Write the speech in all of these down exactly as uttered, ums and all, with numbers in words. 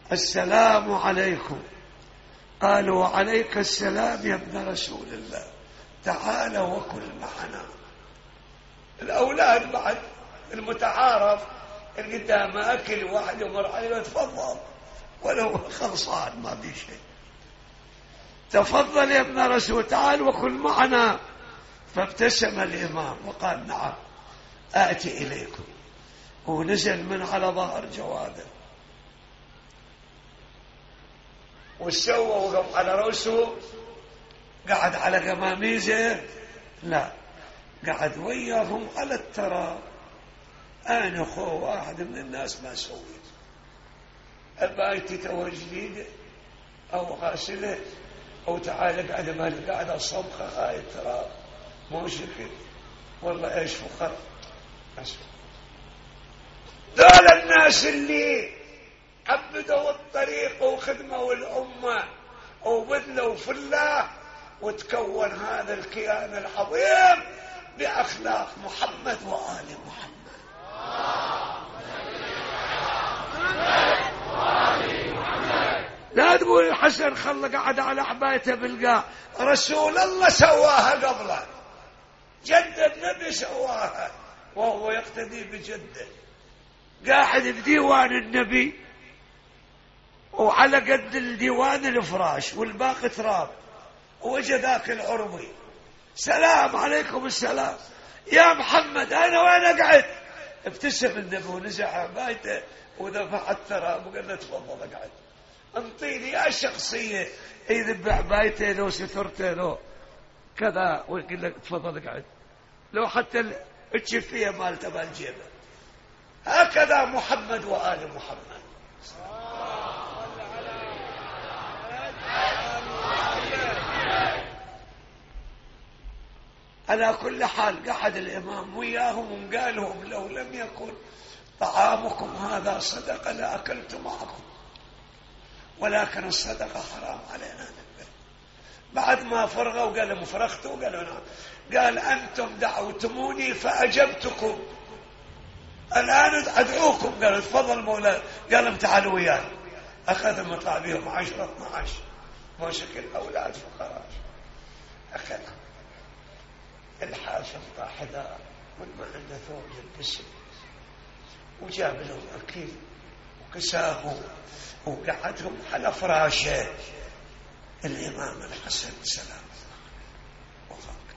السلام عليكم. قالوا وعليك السلام يا ابن رسول الله، تعال وكل معنا. الأولاد بعد المتعارف قدام أكل واحد يمر عليه تفضل ولو خلصان ما في شيء، تفضل يا ابن رسول تعال وكل معنا. فابتسم الإمام وقال نعم آتي إليكم، ونزل من على ظهر جواده واستوى وقف على رأسه. قعد على قماميزه؟ لا، قعد وياهم على التراب. أنا أخوه واحد من الناس ما سويت البايتي تو جديدة أو غاسلة أو تعال قاعد مالي قاعد الصبخة هاي التراب مو شكل والله إيش فخر. دول الناس اللي عبدوا الطريق وخدموا الأمة وبذلوا في الله، وتكون هذا الكيان العظيم بأخلاق محمد وآل محمد. لا تقول الحسن خلق قعد على عبايته بالقاع، رسول الله سواها قبله، جد النبي سواها وهو يقتدي بجده. قاعد بديوان النبي وعلى قد الديوان الفراش والباقي تراب، وجد ذاك العربي سلام عليكم السلام يا محمد أنا وين أقعد؟ ابتسم النبي ونزع عبايته ودفع التراب وقال له تفضل اقعد، انطيني يا شخصية يذب عبايته لو سترته لو كذا ويقول لك تفضل اقعد، لو حتى الشفية مالته بالجيبه. هكذا محمد وآل محمد. على كل حال قعد الإمام وياهم وقال لهم لو لم يكن طعامكم هذا صدقة لأكلت معكم، ولكن الصدقة حرام علينا. بعد ما فرغوا قال لهم فرغتوا؟ قالوا نعم. قال أنتم دعوتموني فأجبتكم، الآن أدعوكم. قالوا تفضل مولاي. قال لهم تعالوا وياي. أخذ مطلع بهم عشرة اثنا عشر مو شكل أولاد فقراء. أخذ الحاشم طاحدة وما عنده ثوب يلبسه، وجاب لهم أكل وكساه وقعدهم على فراشه الإمام الحسن سلام وفاق.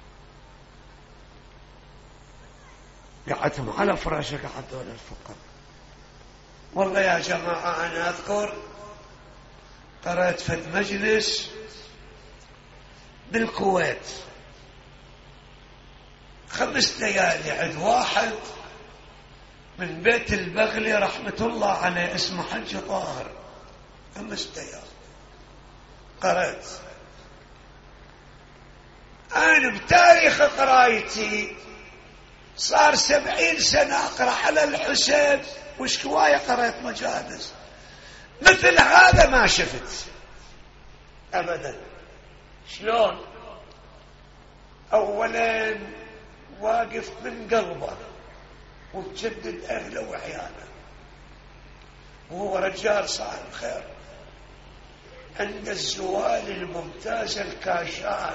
قعدهم على فراشه قعدوا الفقراء. والله يا جماعة أنا أذكر قرأت في مجلس بالكويت خمس ليالي عند واحد من بيت البغلي رحمة الله عليه اسمه حج طاهر، خمس ليالي قرأت. أنا بتاريخ قرايتي صار سبعين سنة أقرأ على الحسين وش كواية قرأت مجالس مثل هذا ما شفت أبدا. شلون؟ أولا واقف من قلبه وتجدد أهله وعياله، وهو رجال صاحب خير، عند الزوال الممتاز الكاشان.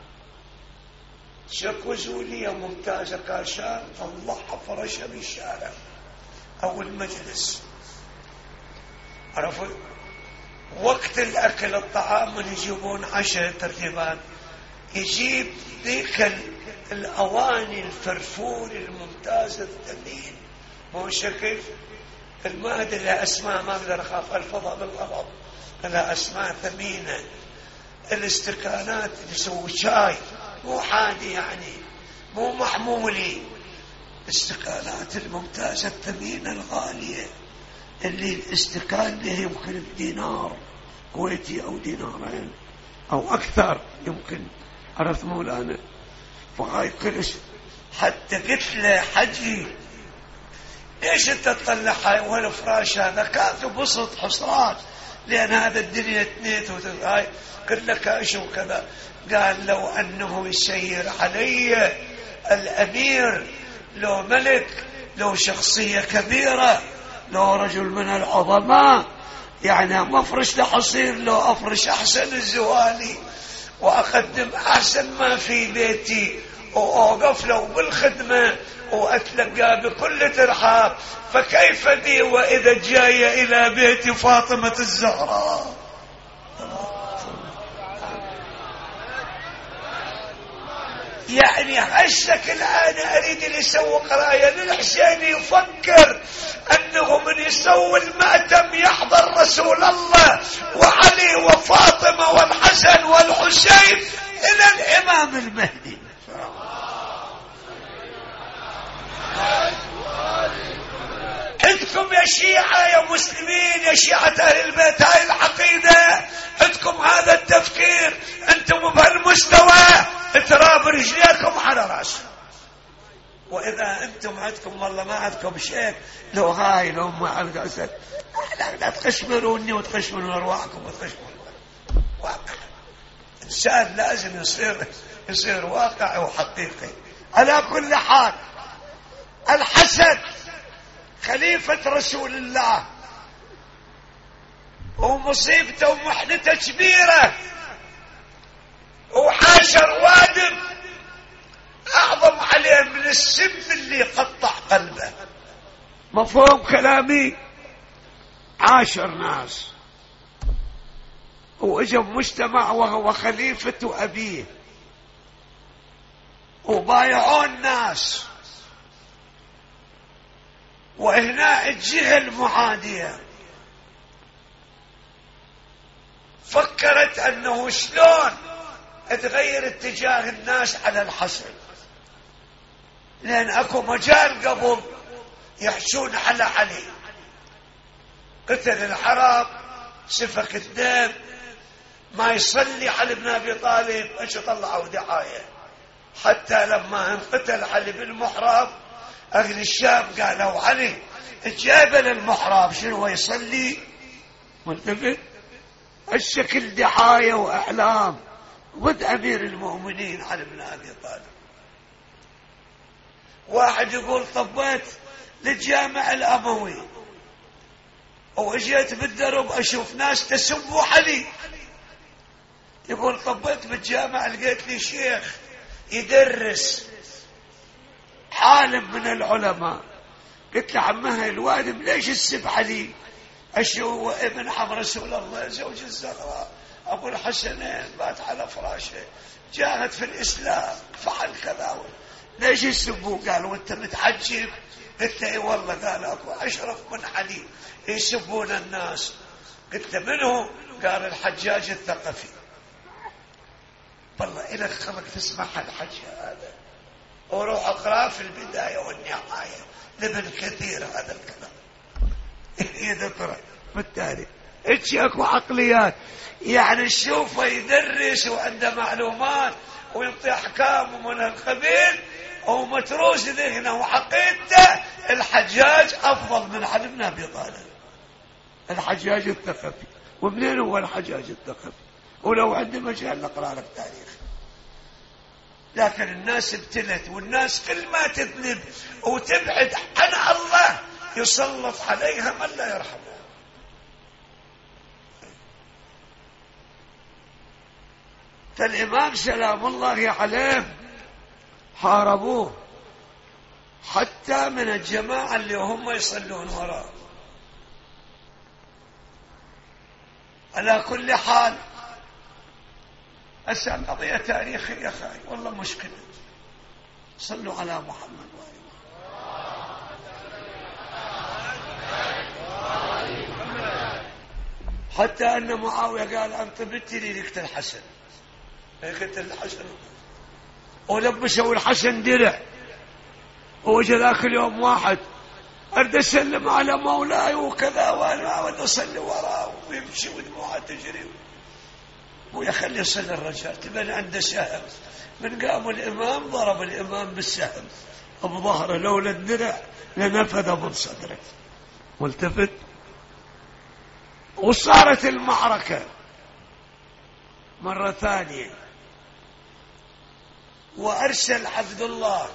شكو زولية ممتازة كاشان طلعها فرشها بالشارع أو المجلس. عرفوا وقت الأكل الطعام من يجيبون عشاء ترتيبان، يجيب ذيك الأواني الفرفور الممتاز الثمين مو شكل المادة لها أسماء ما أقدر أخاف الفضاء بالغضب، لها أسماء ثمينة. الاستكانات اللي يسوي شاي مو عادي يعني مو محمولي، الاستكانات الممتازة الثمينة الغالية اللي الاستكان له يمكن بدينار كويتي أو دينارين أو أكثر يمكن. عرفت مولانا؟ فهاي كلش. حتى قلت له حجي ليش انت تطلع هاي والفراش هذا؟ كانت بسط حصرات لأن هذا الدنيا تنيت وهاي قل لك ايش وكذا. قال لو أنه يسير علي الأمير، لو ملك، لو شخصية كبيرة، لو رجل من العظماء يعني ما افرش له حصير، لو افرش احسن الزوالي واقدم احسن ما في بيتي واوقف له بالخدمة واتلقى بكل ترحاب، فكيف بي واذا جاية الى بيت فاطمة الزهراء؟ يعني هالشكل انا اريد اللي يسوق رايه للحسين يفكر انه من يسوي المأتم يحضر رسول الله وعلي وفاطمة والحسن والحسين الى الامام المهدي. عندكم يا شيعة يا مسلمين يا شيعة اهل البيت هاي العقيدة، عندكم هذا التفكير، انتم بهالمستوى تراب رجليكم على راسكم. واذا انتم عندكم والله ما عندكم شيء، لو هاي لو ما عندكم اسد لا تخشمروني وتخشمرون ارواحكم وتخشمرون واقع. انسان لازم يصير يصير واقع وحقيقي. على كل حال الحسن خليفة رسول الله ومصيبته ومحنته كبيرة، وحاشر وادم أعظم عليه من السم اللي يقطع قلبه. مفهوم كلامي؟ عاشر ناس وإجا مجتمع وهو خليفة أبيه وبايعون ناس، وهنا الجهة المعادية فكرت أنه شلون تغير اتجاه الناس على الحسن، لأن أكو مجال قبل يحشون على علي، قتل الحرام سفك الدم، ما يصلي علي بن أبي طالب، ايش طلعوا دعاية، حتى لما انقتل علي بالمحراب أهل الشام قالوا علي جابل المحراب شنو يصلي، ملتفت الشكل دعاية وإعلام ضد أمير المؤمنين علي بن أبي طالب. واحد يقول طبيت للجامع الأموي وإجيت بالدرب أشوف ناس تسبوا علي، يقول طبيت بالجامع لقيت لي شيخ يدرس عالم من العلماء، قلت له عمها الوادم ليش السب علي؟ أشو ابن عم رسول الله زوج الزهراء أبو الحسنين بات على فراشه جاهد في الإسلام فعل كذا، ليش يسبوه؟ قال وانت متحجب؟ قلت له اي والله. قال اكو اشرف من علي يسبون الناس. قلت له منه؟ قال الحجاج الثقفي. والله إلك خلق تسمع الحكي هذا، وروح اقرأ في البداية والنهاية لابن كثير هذا الكلام يذكره بالتالي. اتش اكو عقليات، يعني تشوفه يدرس وعنده معلومات ويعطي احكام من القبيل ومتروس ذهنه وعقيدته الحجاج افضل من علي بن ابي طالب. الحجاج الثقفي، ومنين هو الحجاج الثقفي؟ ولو عندي مجال نقرا لك تاريخ. لكن الناس ابتلت، والناس كل ما تذنب وتبعد عن الله يسلط عليها من لا يرحمه. فالإمام سلام الله عليه حاربوه حتى من الجماعة اللي هم يصلون وراء. على كل حال أسأل قضية تاريخية خاي والله مشكلة. صلوا على محمد وآله. حتى أن معاوية قال أنت بنتي لي لقت الحسن، قلت الحسن ولبسوا الحسن درع، ووجه ذاك اليوم واحد أرد أسلم على مولاي وكذا وأنا أود أصلي وراه ويمشي ودموعه تجري ويخلي يصلي الرجال تبين عنده سهم. من قام الإمام ضرب الإمام بالسهم بظهره، لولا الدرع لنفذ من صدره. والتفت وصارت المعركة مرة ثانية، وأرسل عبد الله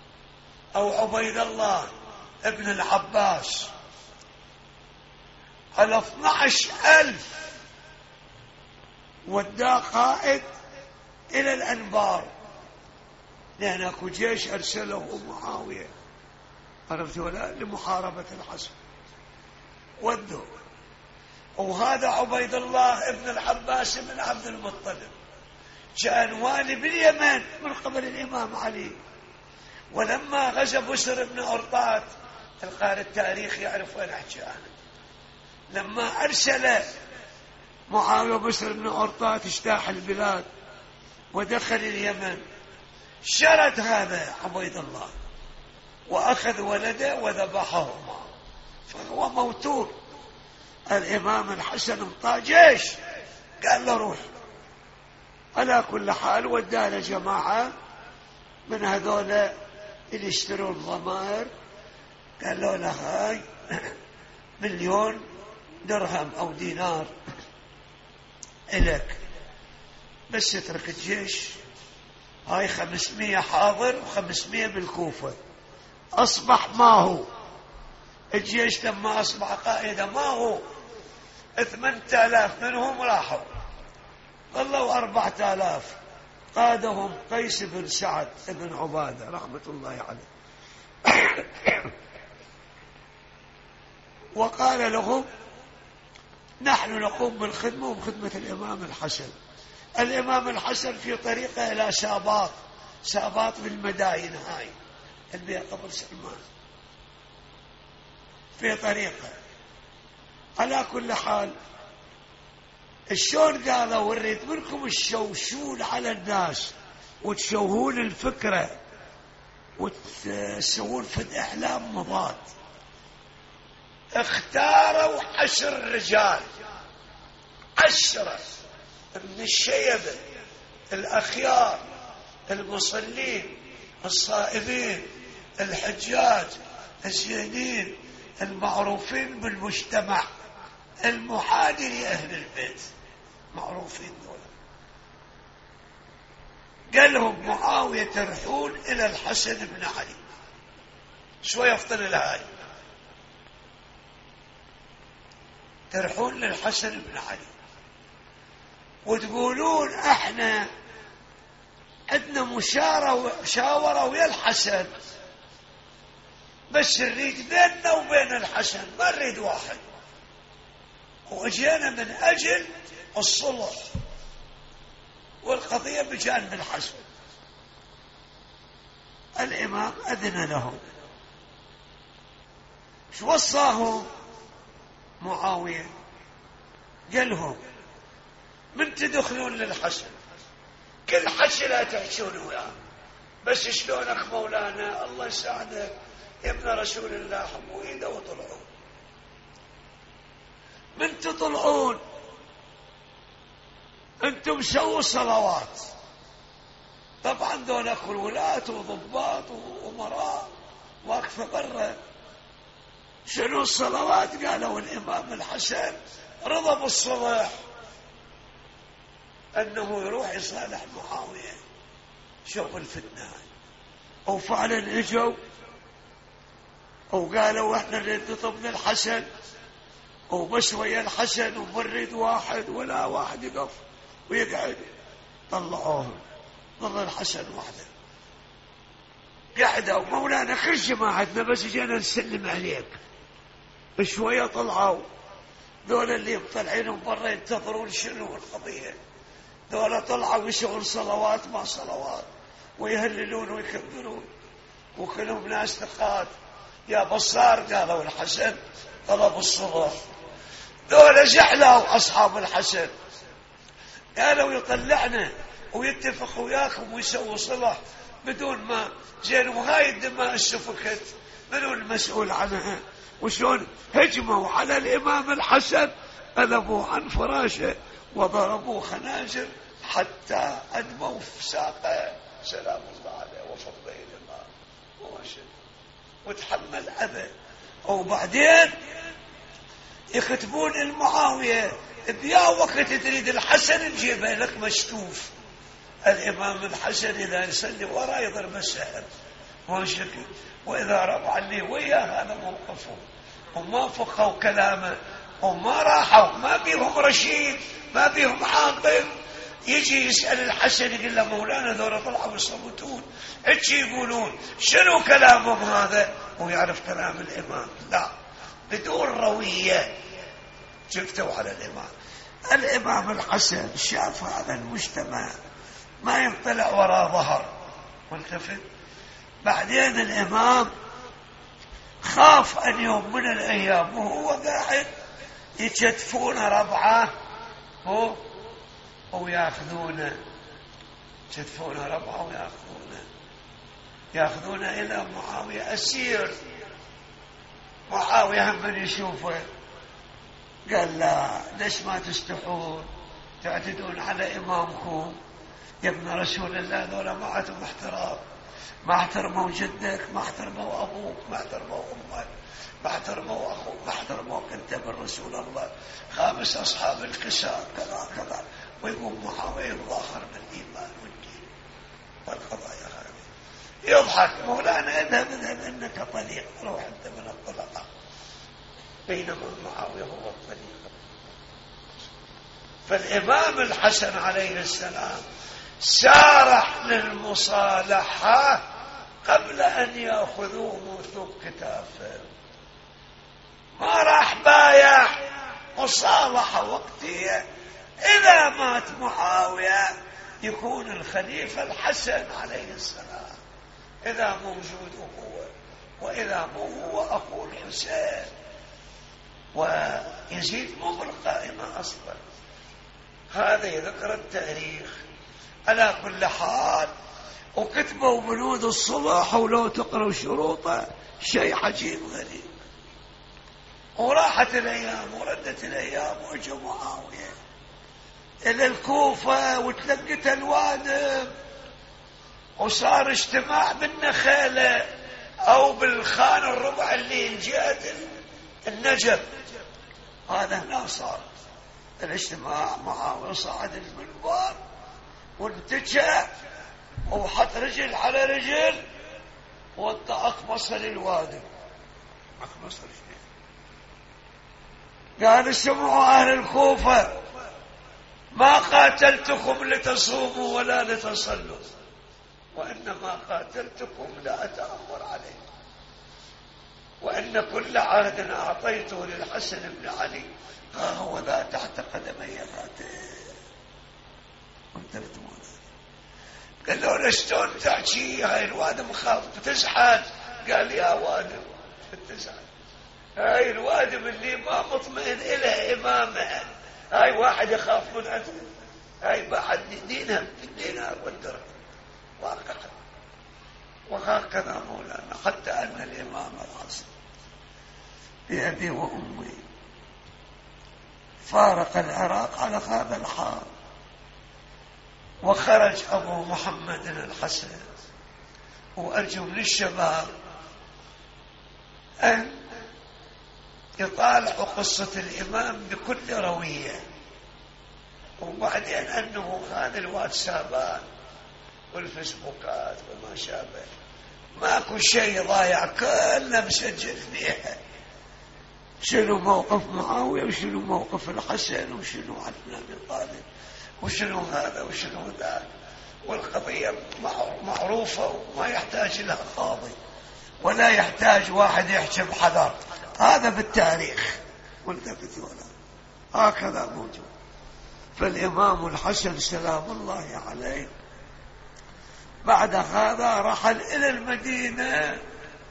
أو عبيد الله ابن العباس الاثنى عشر ألف وداه قائد إلى الأنبار، لأن أكو جيش أرسله معاوية، عرفت ولا، لمحاربة الحسن. ودوا، وهذا عبيد الله ابن العباس بن عبد المطلب كان والي باليمن من قبل الإمام علي. ولما غزا بسر بن أرطات، القارئ التاريخ يعرف وين أحكي عنه، لما أرسل معاوية بسر بن أرطات اجتاح البلاد ودخل اليمن، شرد هذا عبيد الله وأخذ ولده وذبحه، فهو موتور. الإمام الحسن انطى جيش، قال له روح. على كل حال ودانا جماعة من هذول اللي يشترون ضمائر، قال له له هاي مليون درهم أو دينار إلك، بس اترك الجيش. هاي خمسمية حاضر وخمسمية بالكوفة. أصبح ما هو الجيش لما أصبح قائدا ما هو، ثمانية آلاف منهم راحوا، ظلوا أربعة آلاف، قادهم قيس بن سعد بن عبادة رحمة الله عليه. وقال لهم نحن نقوم بالخدمة وبخدمة الإمام الحسن. الإمام الحسن في طريقه إلى ساباط، ساباط بالمداين هاي اللي قبر سلمان، في طريقه. على كل حال الشون قالوا وريت منكم الشوشون على الناس وتشوهون الفكرة وتسوون في أحلام مضاد. اختاروا عشر رجال، عشرة من الشيبة الأخيار المصلين الصائمين الحجاج الزينين المعروفين بالمجتمع المحادي لأهل البيت، معروفين دول. قال لهم معاوية ترحون إلى الحسن بن علي، شوية يفضل الهاي، ترحون للحسن بن علي وتقولون احنا عندنا مشاورة ويا الحسن، بس نريد بيننا وبين الحسن، ما نريد واحد، واجينا من اجل الصلح والقضية بجانب الحسن. الامام اذن لهم. شو وصاهم معاوية؟ قال لهم من تدخلون للحسن كل حكي لا تحكون وياه، بس شلونك مولانا الله يساعدك يا ابن رسول الله، حموا ايده وطلعوا. من تطلعون انتم سووا صلوات، طبعا دول اخو ولاة وضباط وامراء واقفه برا. شنو الصلوات؟ قالوا الامام الحسن رضى بالصلاح انه يروح يصالح معاويه. شوف الفتنه. وفعلا اجوا وقالوا احنا نريد نطلب الحسن وبس ويا الحسن ومريد واحد ولا واحد يقف ويقعد. طلعوهم ظل الحسن وحده قعدوا. مولانا كل جماعتنا بس جينا نسلم عليك. شويه طلعوا دول اللي مطلعينهم برا ينتظرون شنو القضيه. دول طلعوا يسوون صلوات ما صلوات ويهللون ويكبرون وكلهم ناس ثقات. يا بصار قالوا الحسن طلب الصلح. دول زعلوا أصحاب الحسن قالوا يطلعنا ويتفق وياكم ويسوي صلح بدون ما زين. وهاي الدماء السفكت منو المسؤول عنها؟ وشون هجموا على الإمام الحسن، قلبوا عن فراشه وضربوا خناجر حتى أدموا في ساقه سلام الله عليه وفض به الإمام ومشي وتحمل أذى. وبعدين يكتبون المعاوية بيا وقت تريد الحسن نجيبه لك مشتوف. الإمام الحسن إذا يصلي وراه يضرب السهم وإذا رفع عني وياه هذا موقفه. وما فقهوا كلامه وما راحوا، ما بيهم رشيد، ما بيهم عاقل، يجي يسأل الحسن يقول له مولانا ذولا طلعوا يصوتون ايش يقولون، شنو كلامهم هذا؟ ويعرف كلام الإمام. لا، بدون روية جفتوا على الإمام. الإمام الحسن شاف هذا المجتمع ما ينطلع وراء ظهر والتفت. بعدين الإمام خاف أن يوم من الأيام وهو قاعد يجدفون ربعه هو ويأخذونه، يجدفون ربعه ويأخذونه يأخذونه إلى معاوية أسير. معاوية هم من يشوفه قال لا، ليش ما تستحون تعتدون على إمامكم؟ يا ابن رسول الله ذولا ما عندهم احترام، ما احترموا جدك، ما احترموا أبوك، ما احترموا أمك، ما احترموا أخوك، ما احترموك أنت بالرسول الله، خامس أصحاب الكساء كذا كذا. ويقوم معاوية يتظاهر بالإيمان والدين والقضايا هذه. يضحك مولانا اذهب اذهب إنك طليق، روح أنت من الطلقاء. بينما معاوية هو الطليق. فالإمام الحسن عليه السلام سارح للمصالحة قبل أن يأخذوه موثوق كتافه، ما راح بايع، مصالحة وقتية. إذا مات معاوية يكون الخليفة الحسن عليه السلام، إذا موجود هو، وإذا مو هو أخو الحسين. ويزيد مو بالقائمة أصلا. هذا يذكر التاريخ على كل حال. وكتبوا بنود الصلاح ولو تقرأوا شروطه شيء عجيب غريب. وراحت الأيام وردت الأيام وجه معاوية إلى الكوفة وتلقت الوادم، وصار اجتماع بالنخالة أو بالخان الربع اللي جهة النجف. هذا هنا صار الاجتماع. معاوية صعد المنبر وانتجع وحط رجل على رجل وانت أقمص للوادم، أقمص رجلين. قال اسمعوا أهل الكوفة، ما قاتلتكم لتصوموا ولا لتصلوا، وإنما قاتلتكم لأتأمر عليكم، وإن كل عهد أعطيته للحسن بن علي ها هو ذا تحت قدمي هاتين. وانتبهتم قال له ليش شلون تحكي؟ هاي الوادم خاف بتزحد. قال يا وادم بتزحد، هاي الوادم اللي ما مطمئن إلى إمامه، هاي واحد يخاف من عدل، هاي بعد دينها بالدينار والدرهم واقعا. وهكذا مولانا حتى أن الإمام الحسن بأبي وأمي فارق العراق على هذا الحال، وخرج أبو محمد الحسن. وأرجو من الشباب أن يطالعوا قصة الإمام بكل روية، وبعدين أنه هذا الواتسابات والفيسبوكات وما شابه ماكو شيء ضايع، كلنا مسجل فيها شنو موقف معاوية وشنو موقف الحسن وشنو علي بن أبي طالب وشنو هذا وشنو ذاك. والقضية معروفة وما يحتاج لها قاضي ولا يحتاج واحد يحكي بحذر، هذا بالتاريخ والتفت ولا هكذا موجود. فالإمام الحسن سلام الله عليه بعد هذا رحل إلى المدينة،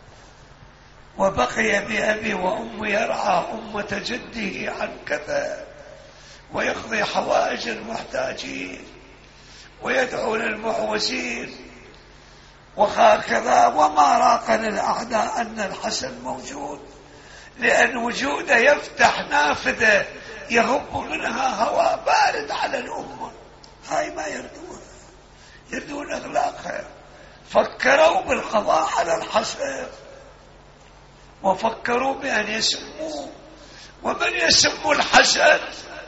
وبقي بأبي وأمي يرعى أمة جده عن كذا، ويقضي حوائج المحتاجين ويدعو للمعوزين وهكذا. وما راق للأعداء أن الحسن موجود، لأن وجوده يفتح نافذة يهب منها هواء بارد على الأمة. هاي ما يردون، يردون أغلاقها. فكروا بالقضاء على الحسن وفكروا بأن يسموه، ومن يسموا الحسن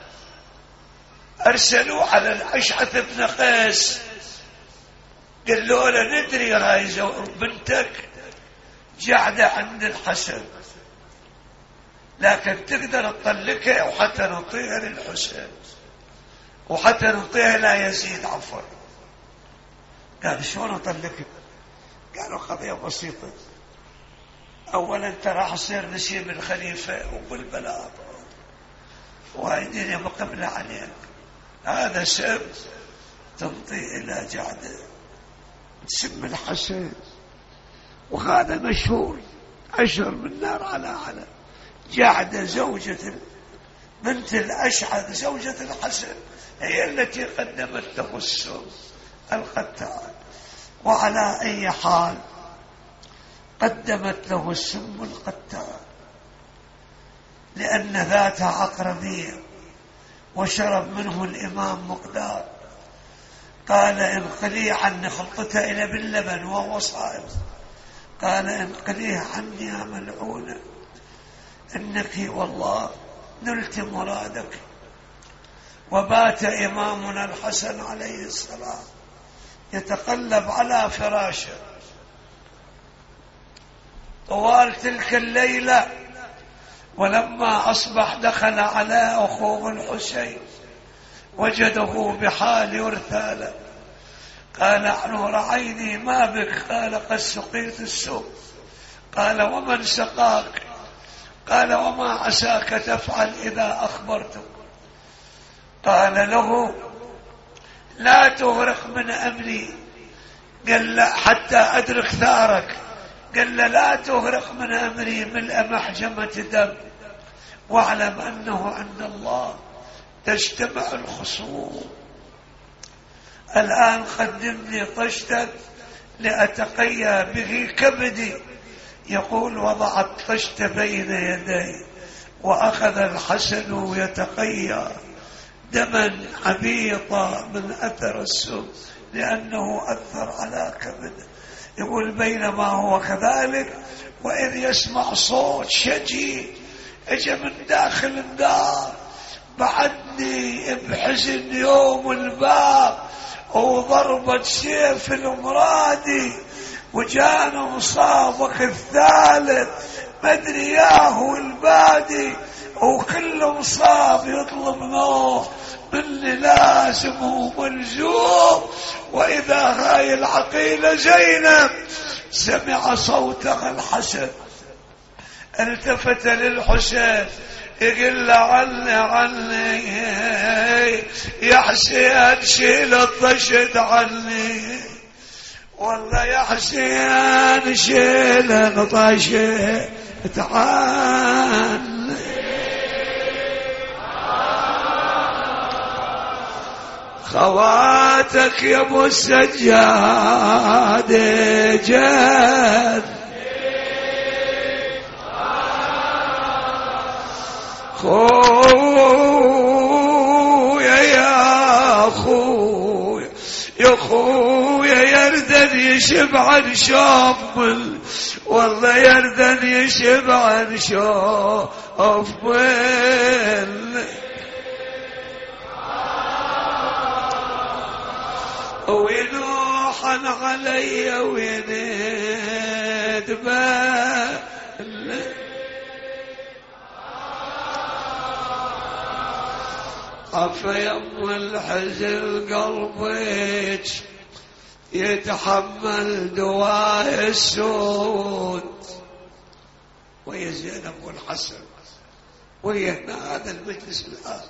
أرسلوا على الأشعث بن قيس، قالوا له ندري هاي بنتك قاعدة عند الحسن، لكن تقدر تطلقها وحتى نعطيها للحسين وحتى نعطيها لا يزيد عفوا. قال شلون اطلقها؟ قالوا قضية بسيطة، اولا انت راح تصير نسيب الخليفة وبالبلاط وهاي الدنيا مقبلة عليك، هذا سب تمضي الى جعده تسم الحسن، وهذا مشهور اشهر من نار على على. جعده زوجة بنت الاشعث زوجة الحسن هي التي قدمت له السم القتال، وعلى اي حال قدمت له السم القتال لأن ذاتها عقربية، وشرب منه الإمام مقدار، قال انقلي عني خلطتها إلى باللبن وهو صائم، قال انقليها عني يا ملعونة إنك والله نلت مرادك. وبات إمامنا الحسن عليه السلام يتقلب على فراشه طوال تلك الليلة، ولما أصبح دخل على أخوه الحسين وجده بحال يرثى. قال نور عيني ما بك؟ قال قد سقيت السوق. قال ومن سقاك؟ قال وما عساك تفعل إذا أخبرتك؟ قال له لا تغرق من أمري، قال لا حتى أدرك ثارك، قال لا تغرق من أمري ملء محجمة دم، واعلم أنه عند الله تجتمع الخصوم. الآن قدمني طشتا لأتقيا به كبدي. يقول وضع الطشت بين يدي وأخذ الحسن يتقيا دما عبيطا من أثر السم لأنه أثر على كبده. يقول بينما هو كذلك وإذ يسمع صوت شجي اجى من داخل الدار، بعدني بحزن يوم الباب وضربة سيف المرادي، وجانا مصابك الثالث مدري ياهو البادي، وكل مصاب يطلب نوم مني لازم وملزوم. وإذا هاي العقيلة زينب سمع صوتها الحسن التفت للحسين يقول عني عني يا حسين شيل الطشت عني، والله يا حسين شيل الطشت عني. خواتك يا ابو السجاد جد خويا يا خويا يا خويا يردن يشبع شامل، والله يردن يشبع شامل. وينوحن علي ويندبل عفا يم الحزن قلبك يتحمل دواء السود. ويا زينب والحسن ويا هنا هذا المجلس الآن.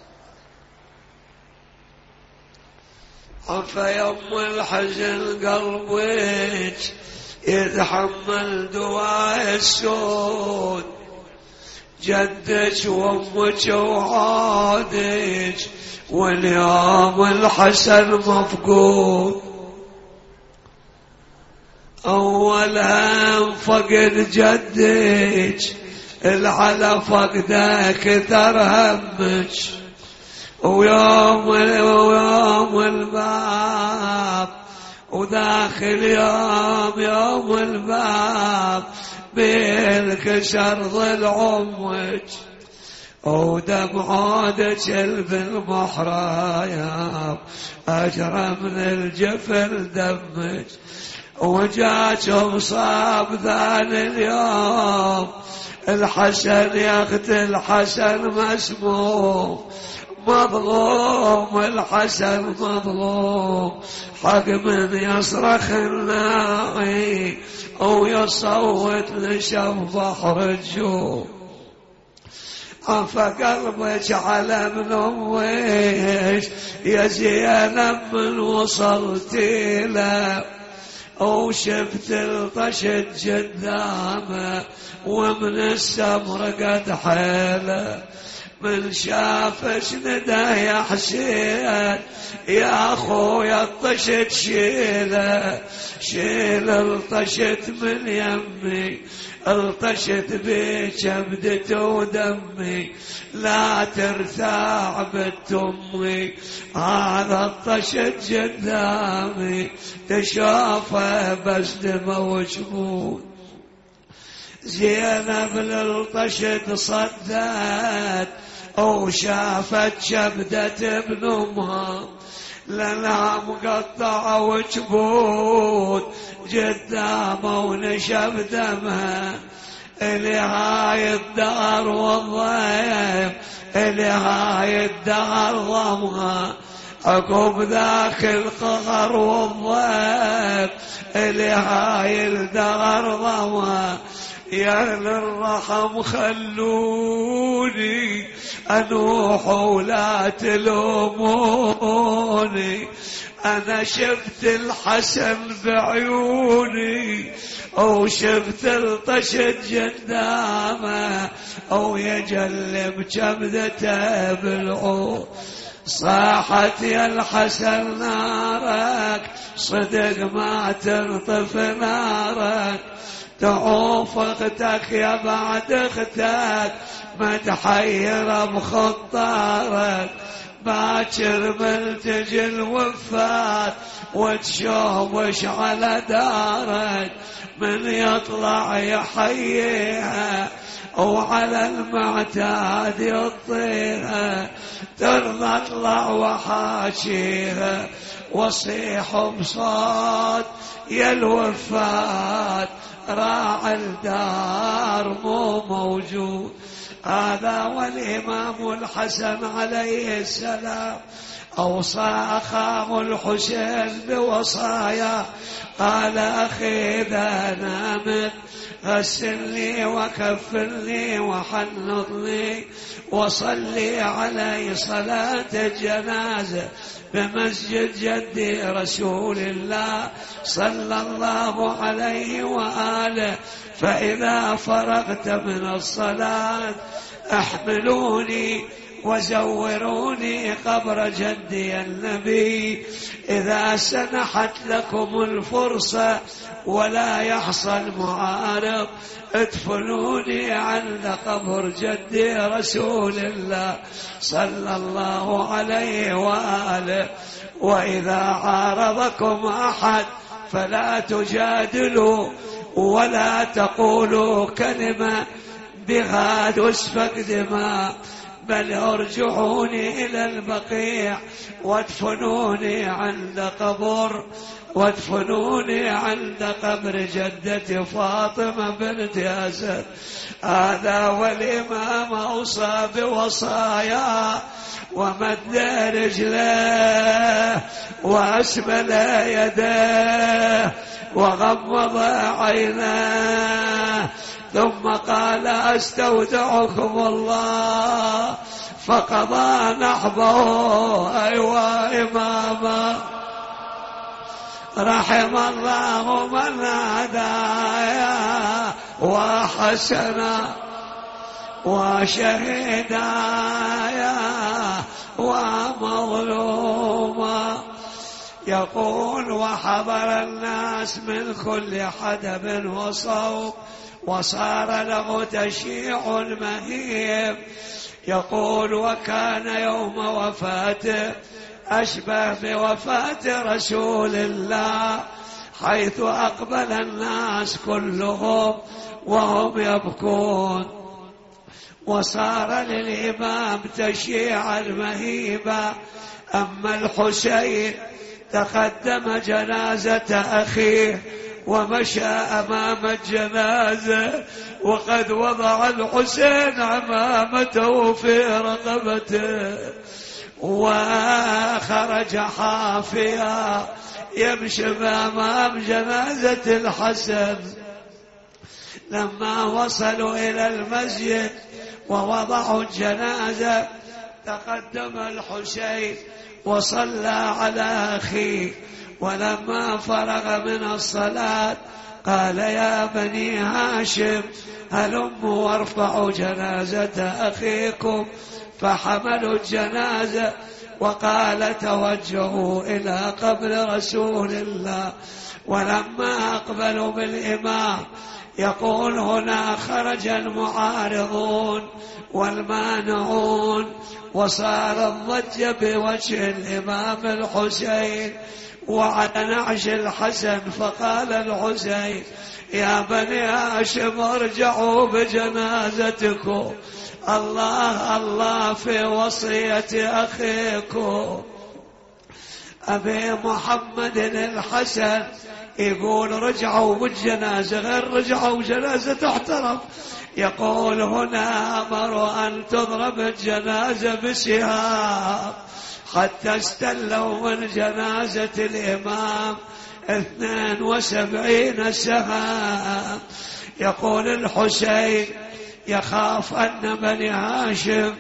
عفا يم الحزن قلبك يتحمل دواء السود، جدك وامك وعادك واليوم الحسن مفقود. اول هم فقد جدك العلا فقده كثر همك، ويوم ويوم الباب وداخل يوم يوم الباب بالكسر ظل عمك، ودمعودك بالمحرايا أجرى من الجفل دمك، وجاك مصاب ثاني اليوم الحسن يا أخت الحسن مسموم مظلوم، الحسن مظلوم، حق من يصرخ الناعي أو يصوت لشف بحر الجوع. عفى قلبك على من أمك يا زينب من وصلتي له، وشفت الطشت قدامه ومن السمر قد حيله، من شافش نداه يا حسين يا أخويا الطشت شيله، شيل الطشت من يمي الطشت بكبدته ودمي، لا ترتاع بنت أمي هذا الطشت قدامي تشافه بس دمه وجمود. زينب للطشت صدت أو شافت شبدة ابن أمها، لنا مقطعة وجبود قدامه ونشف دمها، لهاي الدار والضيف لهاي الدار ضمها، عقب ذاك القهر والضيف لهاي الدار ضمها. يا للرحم خلوني أنوح ولا تلوموني، أنا شفت الحسن بعيوني أو شفت الطشت قدامه أو يجلب كبدته بالعود. صاحت يا الحسن نارك صدق ما تنطف نارك، تعوف اختك يا بعد اختك ما تحير بخطارك، باكر ملتجي الوفات وتشوش على دارك، من يطلع يحييها وعلى المعتاد يطيها، ترضى اطلع وحاشيها وصيح بصوت يا الوفات راعي الدار مو موجود. هذا والإمام الحسن عليه السلام أوصى أخاه الحسين بوصايا، قال أخي إذا نامت غسلني وكفلني وحنطني وصلي علي صلاة الجنازة بمسجد جدي رسول الله صلى الله عليه وآله، فإذا فرغت من الصلاة احملوني وزوروني قبر جدي النبي، إذا سنحت لكم الفرصة ولا يحصل معارض ادفنوني عند قبر جدي رسول الله صلى الله عليه وآله. وإذا عارضكم أحد فلا تجادلوا ولا تقولوا كلمة بغاد واسفك دماء، بل ارجعوني إلى البقيع وادفنوني عند قبر وادفنوني عند قبر جدتي فاطمة بنت أسد. هذا والإمام أوصى بوصايا ومد رجله وأسبل يده وغمض عيناه، ثم قال أستودعكم الله، فقضى نحبه. أيوا إماما رحم الله من هدايا وحسنا وشهدايا ومظلوما. يقول وحضر الناس من كل حدب وصوب وصار له تشيع المهيب. يقول وكان يوم وفاته أشبه بوفاة رسول الله، حيث أقبل الناس كلهم وهم يبكون، وصار للإمام تشيع المهيبة. أما الحسين تقدم جنازة أخيه ومشى أمام الجنازة وقد وضع الحسين عمامته في رقبته، وخرج حافيا يمشي أمام جنازة الحسن. لما وصلوا إلى المسجد ووضعوا الجنازة تقدم الحسين وصلى على أخيه، ولما فرغ من الصلاة قال يا بني هاشم هلموا وارفعوا جنازة أخيكم، فحملوا الجنازة وقال توجهوا إلى قبر رسول الله. ولما أقبلوا بالإمام يقول هنا خرج المعارضون والمانعون، وصار الضج بوجه الإمام الحسين وعلى نعش الحسن، فقال الحسين يا بني هاشم ارجعوا بجنازتكم، الله الله في وصية أخيكم. أبي محمد الحسن يقول رجعوا بالجنازة، غير رجعوا جنازة تحترم. يقول هنا أمر أن تضرب الجنازة بسهام حتى استلوا من جنازة الإمام اثنين وسبعين سهام. يقول الحسين يخاف أن بني هاشم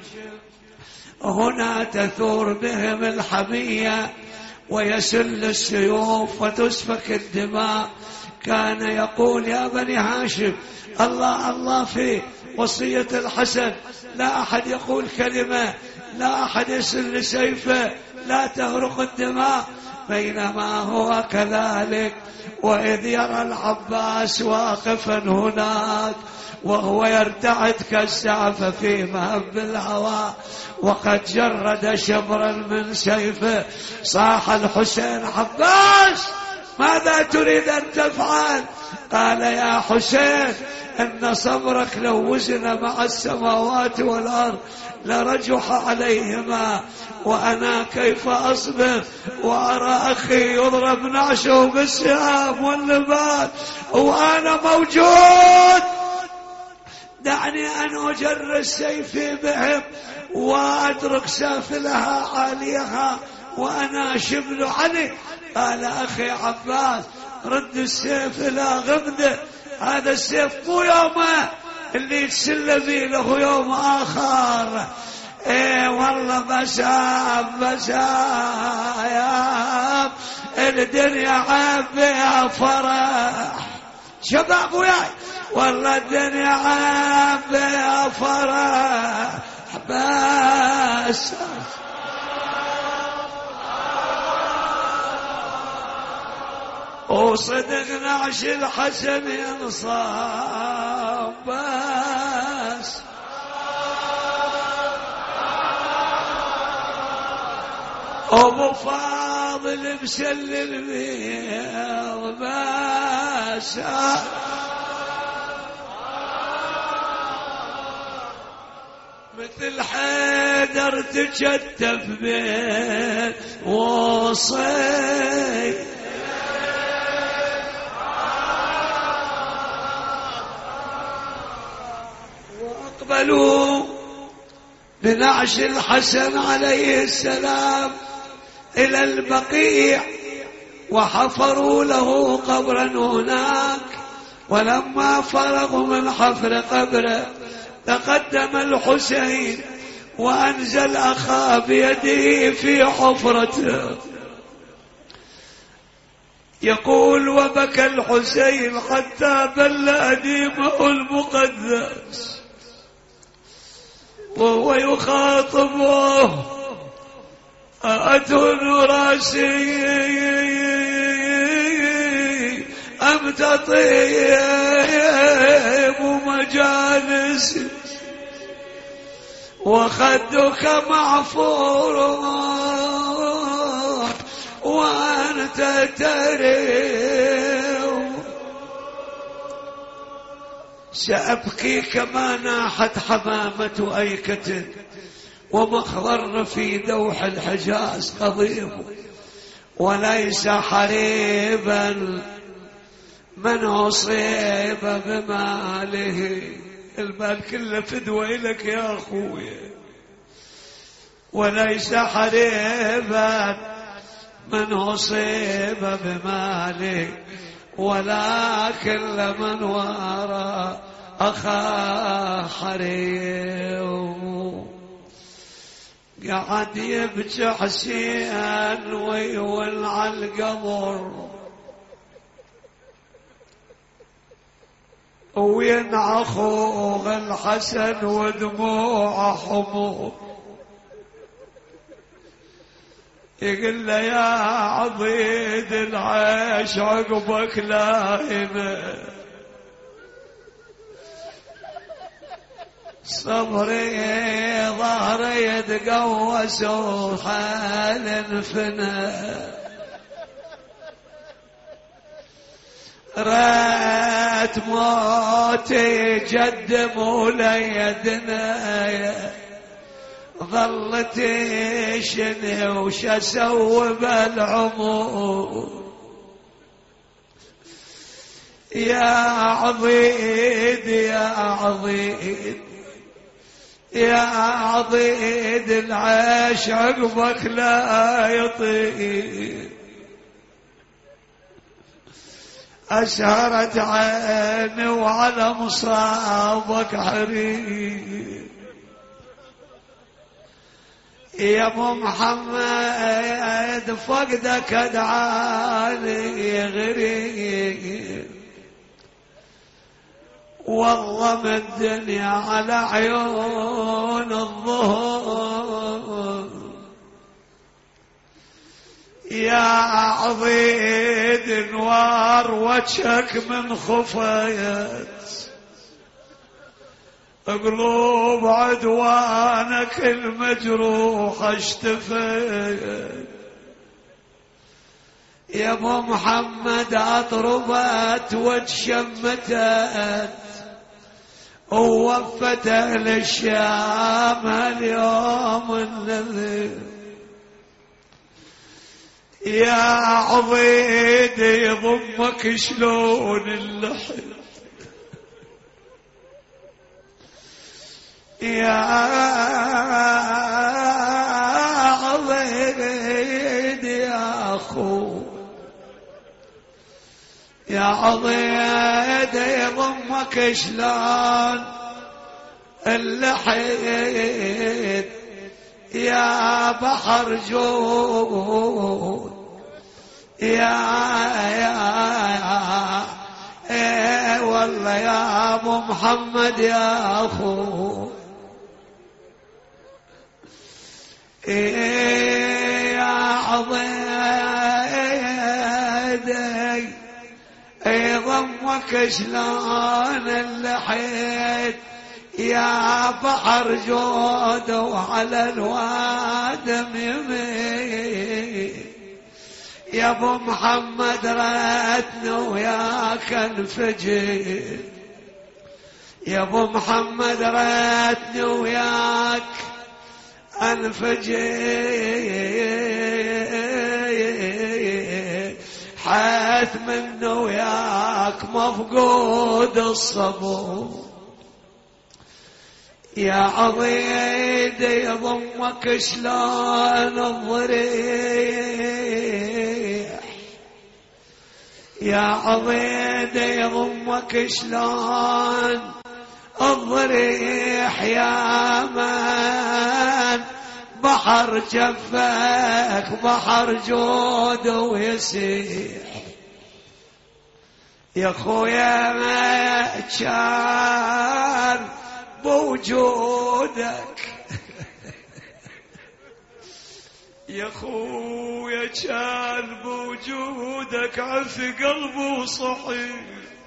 هنا تثور بهم الحمية ويسل السيوف وتسفك الدماء. كان يقول يا بني هاشم الله الله في وصية الحسن، لا أحد يقول كلمة، لا أحد يسل سيفه، لا تهرق الدماء. بينما هو كذلك وإذ يرى العباس واقفا هناك وهو يرتعد كالسعف في مهب الهواء وقد جرد شبرا من سيفه، صاح الحسين عباس ماذا تريد أن تفعل؟ قال يا حسين إن صبرك لو وزن مع السماوات والأرض لرجح عليهما، وأنا كيف أصبر وأرى أخي يضرب نعشه بالسهام والنبال وأنا موجود؟ دعني أن أجر سيفي بهم وأدرك سافلها عاليها وأنا شبل علي. قال أخي عباس رد السيف إلى غمده، هذا السيف مو يومه اللي يتسلى بيه له يوم آخر. ايه والله بسام بسام الدنيا عبيها فرح، شباب وياي والله الدنيا عبيها فرح بس وصدق نعش الحسن ينصاب بس أبو فاضل مسلل بيض بس مثل حيدر تجتف بين وصي وأقبلوا بنعش الحسن عليه السلام إلى البقيع وحفروا له قبرا هناك. ولما فرغوا من حفر قبره تقدم الحسين وأنزل أخاه بيده في حفرته. يقول وبكى الحسين حتى بل أديمه المقدس وهو يخاطبه أأتون راسي أم تطيب مجالسي وخدك معفور وأنت تريم. سأبكي كما ناحت حمامة أيكة ومخضر في دوح الحجاز قضيب، وليس حريبا من أصيب بماله المال كله فدوى لك يا أخوي وليس حريبا من أصيب بماله ولكن لمن وراء أخاه حريم. قعد يبكي حسين ويولع القبر وينعى أخوه الحسن ودموع حمر يقول له يا عضيد العيش عقبك لاهمة صبري ظهري يتقوس وحال انفنى رات موتي جد موليدنا ظلت شني وش اسوي بالعمر يا عضيد يا عضيد يا عضيد العيش عقبك لا يطيب أسهرت عيني وعلى مصابك حريم يا ابو محمد فقدك ادعاني غريب والله من الدنيا على عيون الظهر يا عضيد نوار وجهك من خفيت قلوب عدوانك المجروح اشتفيت يا ابو محمد اطربت وتشمتت ووفت اهل الشام اليوم الذي يا عضيد يضمك شلون اللحن يا عضيد يا أخو يا عضيد يضمك شلون اللحد يا بحر جود يا يا ايه والله يا ابو محمد يا اخو ايه يا عضيدي ايه ضمك شلون اللحيت يا بحر جود وعلى الوادم يمين يا ابو محمد راتنا وياك انفجر يا ابو محمد راتنا وياك انفجر حيث منه وياك مفقود الصبر يا عضيد يضمك شلون الضريح يا عضيد يضمك شلون الضريح يا من بحر جفك بحر جود ويسيح يا خويا ما كان بوجودك يا خويا كان بوجودك عفي قلبي وصحيح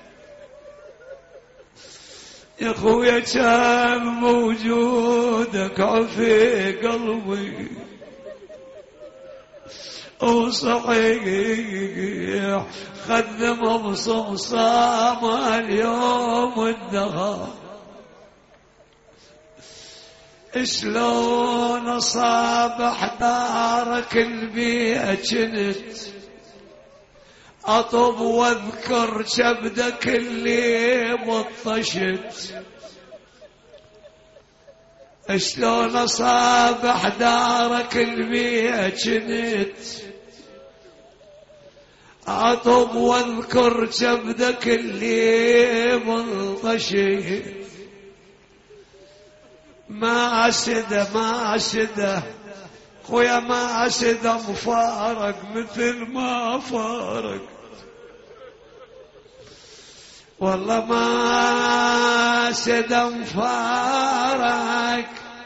يا خويا كان موجودك عفي قلبي وصحيح خدم بصمصام اليوم النهار شلون صابح دارك البيئة جنت أطب واذكر كبدك اللي مطشت، شلون أصابح دارك البيت جنت. أطب واذكر كبدك اللي مطشت، ما أسده ما أسده خويا ما أسده مفارق مثل ما فارق، والله ما أسده مفارق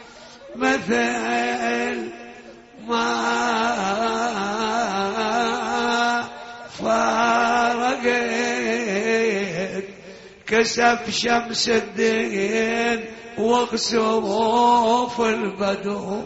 مثل ما فارقت. كسف شمس الدين واغسوف البدو،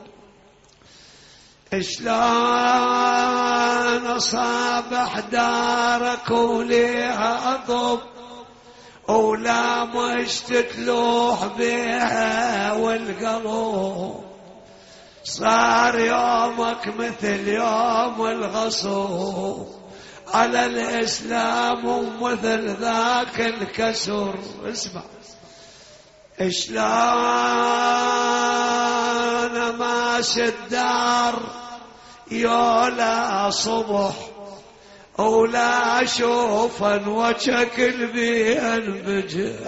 شلون أصابح دارك وليها أضب، ولا مش تتلوح بها والقلب. صار يومك مثل يوم الغصب على الإسلام ومثل ذاك الكسر. اسمع شلون ماشي الدار يولا صبح، ولا أشوفا وشكل بين بجح.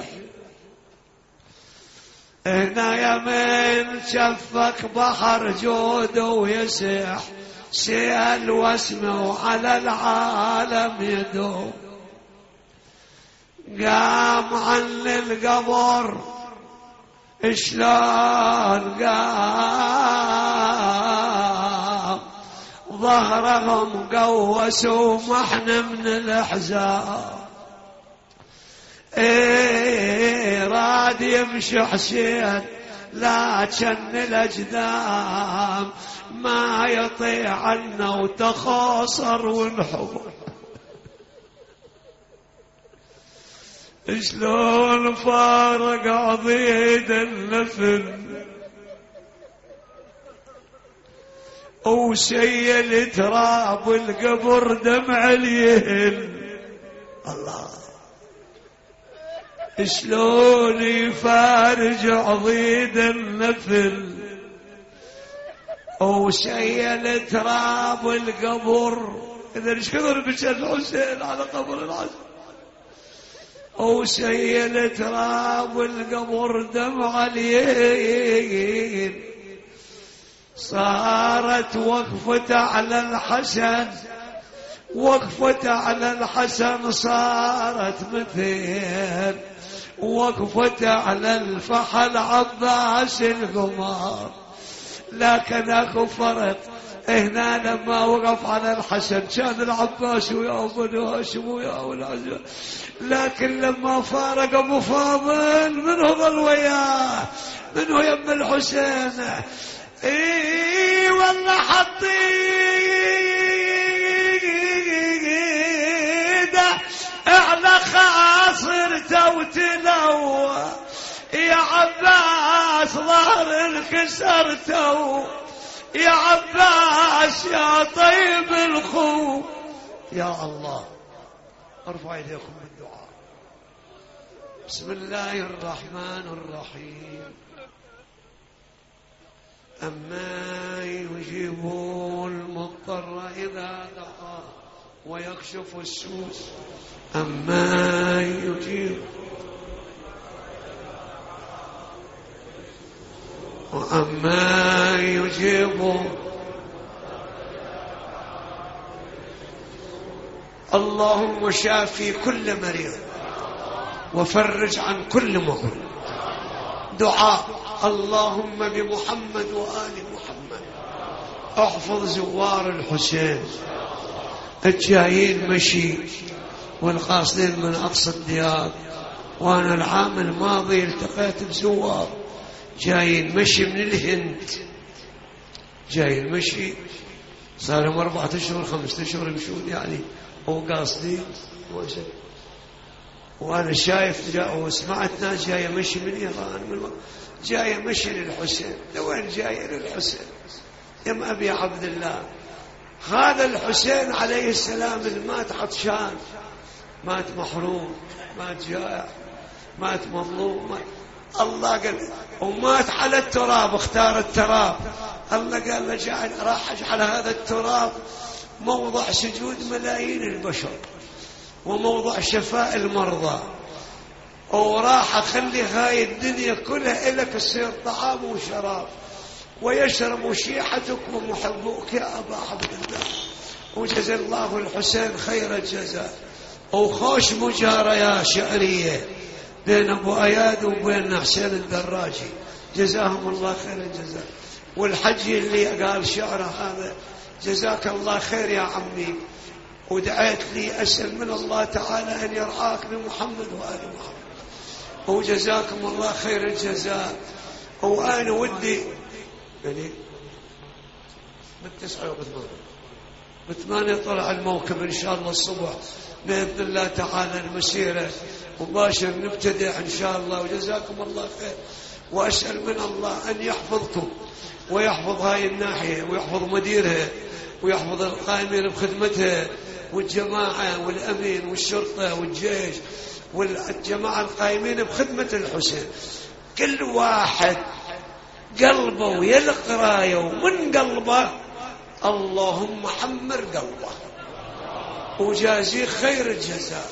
هنا يمين شفك بحر جود ويسح، سيل واسمه على العالم يدوم. قام عن القبر شلون قام، ظهرهم قوسوا محن من الأحزاب. ايه راد يمشي حسين لكن الأجدام ما يطيع عنا وتخاصر وانحبر. شلون فارق عضيد النفل وسيل تراب القبر دمع اليهل. الله شلون يفارج عضيد النفل وسيل تراب القبر. إذا ايش كثر بشر الحسين على قبر العزم، وسيل تراب القبر دمع اليين. صارت وقفة على الحسن، وقفة على الحسن صارت مثل وقفة على الفحل عباس القمار. لكن اكو فرق هنا، لما وقف على الحسن كان العباس ويا بنو هاشم ويا والعزيز، لكن لما فارق ابو فاضل منه ظل وياه، منه يم الحسين. اي والله حطيده على خاصرته وتلوى، يا عباس ظهر انكسرته، يا عباس يا طيب الخو. يا الله ارفع ايديكم بالدعاء. بسم الله الرحمن الرحيم. أما يجيب المضطر إذا دعاه ويكشف السوء، أما يجيب وأما يجيب اللهم شافي كل مريض وفرج عن كل مغرب. دعاء اللهم بمحمد وآل محمد احفظ زوار الحسين الجايين مشي والقاصدين من أقصى الديار. وأنا العام الماضي التقيت بزوار جايين مشي من الهند، جايين مشي صار لهم أربعة أشهر خمسة أشهر يمشون يعني وقاصدين. وأنا شايف جاء وسمعت ناس جاية مشي من إيران، من جاية مشي للحسين. لوين جاية للحسين؟ يا أبي عبد الله هذا الحسين عليه السلام اللي مات عطشان، مات محروم، مات جائع، مات مظلوم، مات الله قال، ومات على التراب، اختار التراب. الله قال له جعل راح اجعل هذا التراب موضع سجود ملايين البشر وموضع شفاء المرضى، وراح اخلي هاي الدنيا كلها إلك تصير طعام وشراب، ويشرب شيعتك ومحبوك يا أبا عبد الله. وجزا الله الحسين خير الجزاء. وخوش مجارية شعرية بين أبو أياد وبين حسين الدراجي، جزاهم الله خير الجزاء. والحجي اللي قال شعره هذا جزاك الله خير يا عمي، ودعيت لي أسأل من الله تعالى أن يرعاك بمحمد وآل محمد، وجزاكم الله خير الجزاء. وأنا ودي يعني بالتسعة وبالثمانية بالثمانية طلع الموكب إن شاء الله الصبح بإذن الله تعالى المسيرة مباشر نبتدئ إن شاء الله، وجزاكم الله خير. وأسأل من الله أن يحفظكم ويحفظ هاي الناحية ويحفظ مديرها ويحفظ القائمين بخدمتها والجماعة والأمين والشرطة والجيش والجماعة القائمين بخدمة الحسين. كل واحد قلبه ويلقرايه ومن قلبه اللهم حمر قلبه وجازيه خير الجزاء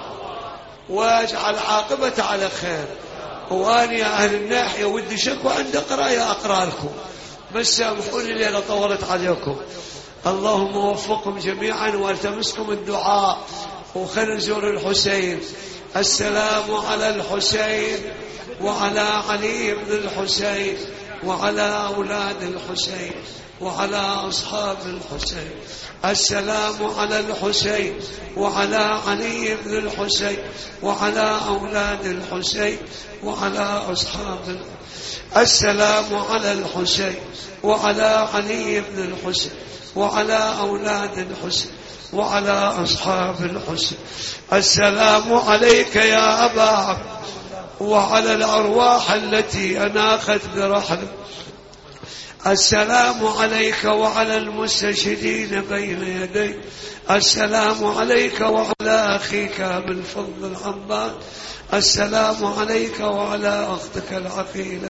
واجعل عاقبته على خير. واني يا اهل الناحيه ودي شكوى عند قرايه اقرا لكم، بس سامحوني لأن طولت عليكم. اللهم وفقكم جميعا والتمسكم الدعاء. وخلنا نزور الحسين. السلام على الحسين وعلى علي بن الحسين وعلى أولاد الحسين وعلى أصحاب الحسين. السلام على الحسين وعلى علي بن الحسين وعلى أولاد الحسين وعلى أصحاب الحسين. السلام على الحسين وعلى علي بن الحسين وعلى أولاد الحسين وعلى أصحاب الحسين. السلام عليك يا أبا عبد وعلى الأرواح التي أناخت برحمك. السلام عليك وعلى المستشهدين بين يديك. السلام عليك وعلى أخيك بالفضل العباد. السلام عليك وعلى أختك العقيلة